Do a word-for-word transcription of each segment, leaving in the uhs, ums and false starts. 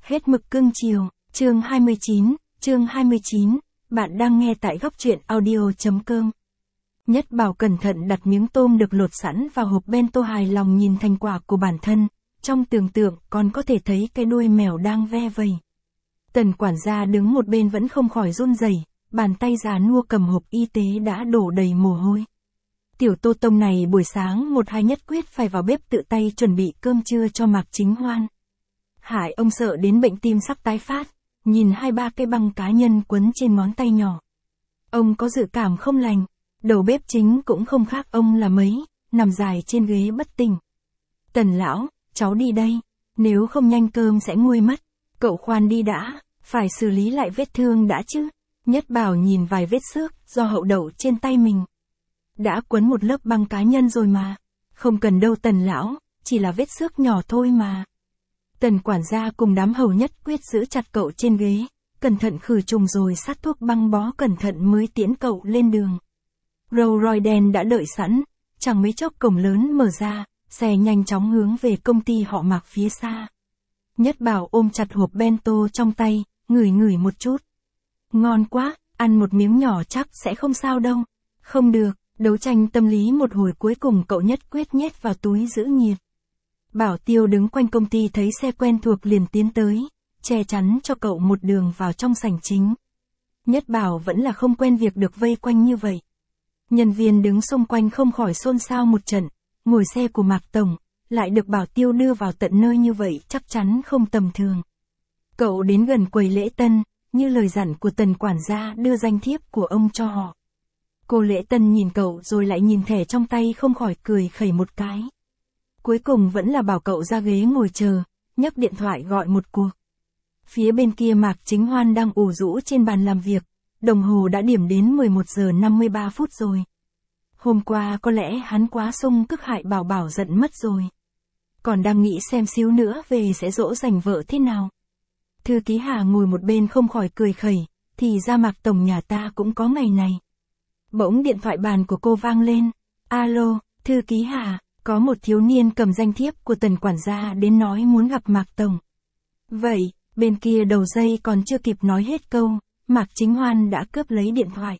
Hết mực cưng chiều, chương hai mươi chín, chương hai mươi chín, bạn đang nghe tại góc truyện audio.com. Nhất Bảo cẩn thận đặt miếng tôm được lột sẵn vào hộp bento, hài lòng nhìn thành quả của bản thân, trong tưởng tượng còn có thể thấy cái đuôi mèo đang ve vẩy. Tần quản gia đứng một bên vẫn không khỏi run rẩy, bàn tay già nua cầm hộp y tế đã đổ đầy mồ hôi. Tiểu Tô Tông này buổi sáng một hai nhất quyết phải vào bếp tự tay chuẩn bị cơm trưa cho Mạc Chính Hoan. Hại ông sợ đến bệnh tim sắp tái phát, nhìn hai ba cái băng cá nhân quấn trên ngón tay nhỏ. Ông có dự cảm không lành, đầu bếp chính cũng không khác ông là mấy, nằm dài trên ghế bất tỉnh. Tần lão, cháu đi đây, nếu không nhanh cơm sẽ nguôi mất, cậu khoan đi đã, phải xử lý lại vết thương đã chứ. Nhất Bảo nhìn vài vết xước do hậu đậu trên tay mình. Đã quấn một lớp băng cá nhân rồi mà, không cần đâu Tần lão, chỉ là vết xước nhỏ thôi mà. Tần quản gia cùng đám hầu nhất quyết giữ chặt cậu trên ghế, cẩn thận khử trùng rồi sát thuốc băng bó cẩn thận mới tiễn cậu lên đường. Rolls Royce đen đã đợi sẵn, chẳng mấy chốc cổng lớn mở ra, xe nhanh chóng hướng về công ty họ Mạc phía xa. Nhất Bảo ôm chặt hộp bento trong tay, ngửi ngửi một chút. Ngon quá, ăn một miếng nhỏ chắc sẽ không sao đâu. Không được, đấu tranh tâm lý một hồi cuối cùng cậu nhất quyết nhét vào túi giữ nhiệt. Bảo tiêu đứng quanh công ty thấy xe quen thuộc liền tiến tới, che chắn cho cậu một đường vào trong sảnh chính. Nhất Bảo vẫn là không quen việc được vây quanh như vậy. Nhân viên đứng xung quanh không khỏi xôn xao một trận, ngồi xe của Mạc Tổng, lại được bảo tiêu đưa vào tận nơi như vậy chắc chắn không tầm thường. Cậu đến gần quầy lễ tân, như lời dặn của Tần quản gia đưa danh thiếp của ông cho họ. Cô lễ tân nhìn cậu rồi lại nhìn thẻ trong tay không khỏi cười khẩy một cái. Cuối cùng vẫn là bảo cậu ra ghế ngồi chờ, nhấc điện thoại gọi một cuộc. Phía bên kia Mạc Chính Hoan đang ủ rũ trên bàn làm việc, đồng hồ đã điểm đến mười một giờ năm mươi ba phút rồi. Hôm qua có lẽ hắn quá sung cức hại Bảo Bảo giận mất rồi. Còn đang nghĩ xem xíu nữa về sẽ dỗ dành vợ thế nào. Thư ký Hà ngồi một bên không khỏi cười khẩy, thì ra Mạc Tổng nhà ta cũng có ngày này. Bỗng điện thoại bàn của cô vang lên. Alo, thư ký Hà, có một thiếu niên cầm danh thiếp của Tần quản gia đến nói muốn gặp Mạc Tổng. Vậy, bên kia đầu dây còn chưa kịp nói hết câu, Mạc Chính Hoan đã cướp lấy điện thoại.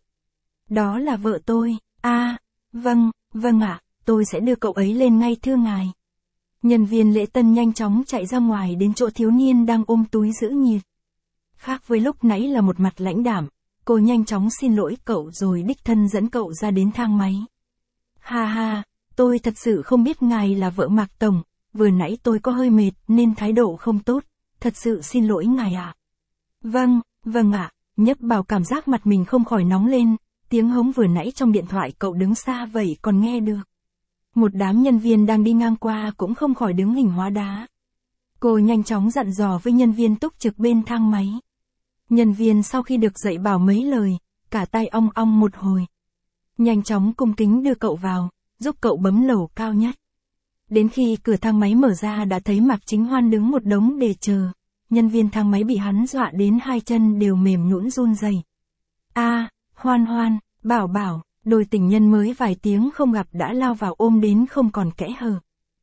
Đó là vợ tôi. A, à, vâng, vâng ạ, tôi sẽ đưa cậu ấy lên ngay thưa ngài. Nhân viên lễ tân nhanh chóng chạy ra ngoài đến chỗ thiếu niên đang ôm túi giữ nhiệt. Khác với lúc nãy là một mặt lãnh đạm, cô nhanh chóng xin lỗi cậu rồi đích thân dẫn cậu ra đến thang máy. Ha ha, tôi thật sự không biết ngài là vợ Mạc Tổng, vừa nãy tôi có hơi mệt nên thái độ không tốt, thật sự xin lỗi ngài ạ. À. Vâng, vâng ạ, Nhất Bảo cảm giác mặt mình không khỏi nóng lên, tiếng hống vừa nãy trong điện thoại cậu đứng xa vậy còn nghe được. Một đám nhân viên đang đi ngang qua cũng không khỏi đứng hình hóa đá. Cô nhanh chóng dặn dò với nhân viên túc trực bên thang máy. Nhân viên sau khi được dạy bảo mấy lời, cả tay ong ong một hồi. Nhanh chóng cung kính đưa cậu vào, giúp cậu bấm lầu cao nhất. Đến khi cửa thang máy mở ra đã thấy Mạc Chính Hoan đứng một đống để chờ. Nhân viên thang máy bị hắn dọa đến hai chân đều mềm nhũn run rẩy. A, à, Hoan Hoan, Bảo Bảo, đôi tình nhân mới vài tiếng không gặp đã lao vào ôm đến không còn kẽ hở.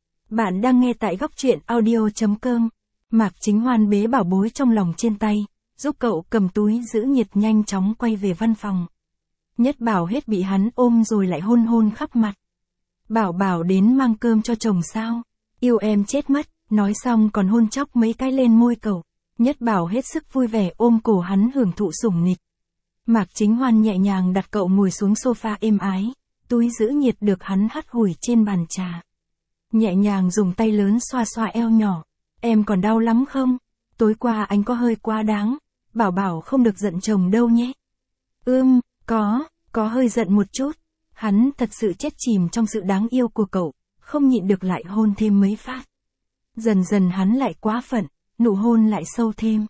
Bạn đang nghe tại góc truyện audio.com. Mạc Chính Hoan bế bảo bối trong lòng trên tay, giúp cậu cầm túi giữ nhiệt nhanh chóng quay về văn phòng. Nhất Bảo hết bị hắn ôm rồi lại hôn hôn khắp mặt. Bảo Bảo đến mang cơm cho chồng sao? Yêu em chết mất, nói xong còn hôn chóc mấy cái lên môi cậu. Nhất Bảo hết sức vui vẻ ôm cổ hắn hưởng thụ sủng nịch. Mạc Chính Hoan nhẹ nhàng đặt cậu ngồi xuống sofa êm ái, túi giữ nhiệt được hắn hắt hủi trên bàn trà. Nhẹ nhàng dùng tay lớn xoa xoa eo nhỏ. Em còn đau lắm không? Tối qua anh có hơi quá đáng. Bảo Bảo không được giận chồng đâu nhé. Ưm, có, có hơi giận một chút. Hắn thật sự chết chìm trong sự đáng yêu của cậu, không nhịn được lại hôn thêm mấy phát. Dần dần hắn lại quá phận, nụ hôn lại sâu thêm.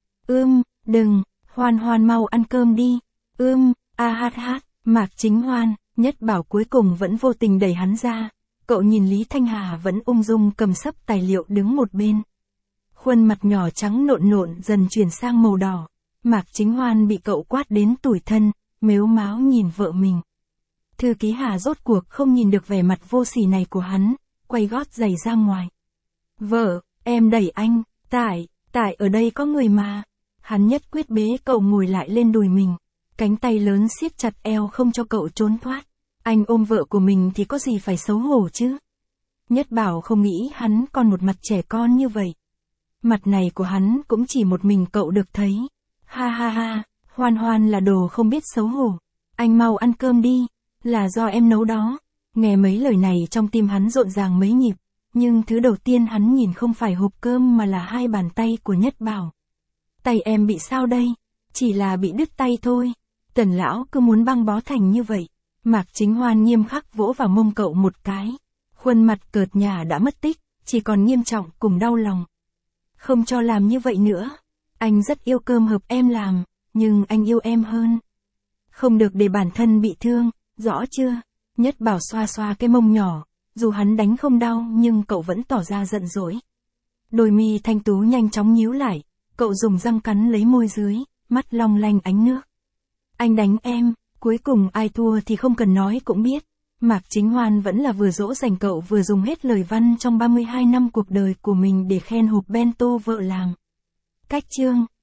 Ưm, đừng, Hoan Hoan mau ăn cơm đi. Ưm, a hát hát, Mạc Chính Hoan, Nhất Bảo cuối cùng vẫn vô tình đẩy hắn ra. Cậu nhìn Lý Thanh Hà vẫn ung dung cầm sấp tài liệu đứng một bên. Khuôn mặt nhỏ trắng nộn nộn dần chuyển sang màu đỏ. Mạc Chính Hoan bị cậu quát đến tủi thân, mếu máo nhìn vợ mình. Thư ký Hà rốt cuộc không nhìn được vẻ mặt vô sỉ này của hắn, quay gót giày ra ngoài. Vợ, em đẩy anh, tại, Tại ở đây có người mà. Hắn nhất quyết bế cậu ngồi lại lên đùi mình. Cánh tay lớn siết chặt eo không cho cậu trốn thoát. Anh ôm vợ của mình thì có gì phải xấu hổ chứ. Nhất Bảo không nghĩ hắn còn một mặt trẻ con như vậy. Mặt này của hắn cũng chỉ một mình cậu được thấy. Ha ha ha, Hoan Hoan là đồ không biết xấu hổ. Anh mau ăn cơm đi, là do em nấu đó. Nghe mấy lời này trong tim hắn rộn ràng mấy nhịp. Nhưng thứ đầu tiên hắn nhìn không phải hộp cơm mà là hai bàn tay của Nhất Bảo. Tay em bị sao đây? Chỉ là bị đứt tay thôi. Tần lão cứ muốn băng bó thành như vậy. Mạc Chính Hoan nghiêm khắc vỗ vào mông cậu một cái. Khuôn mặt cợt nhả đã mất tích, chỉ còn nghiêm trọng cùng đau lòng. Không cho làm như vậy nữa. Anh rất yêu cơm hộp em làm, nhưng anh yêu em hơn. Không được để bản thân bị thương, rõ chưa? Nhất Bảo xoa xoa cái mông nhỏ. Dù hắn đánh không đau nhưng cậu vẫn tỏ ra giận dỗi. Đôi mi thanh tú nhanh chóng nhíu lại. Cậu dùng răng cắn lấy môi dưới, mắt long lanh ánh nước. Anh đánh em, cuối cùng ai thua thì không cần nói cũng biết. Mạc Chính Hoan vẫn là vừa dỗ dành cậu vừa dùng hết lời văn trong ba mươi hai năm cuộc đời của mình để khen hộp bento vợ làm. Cách chương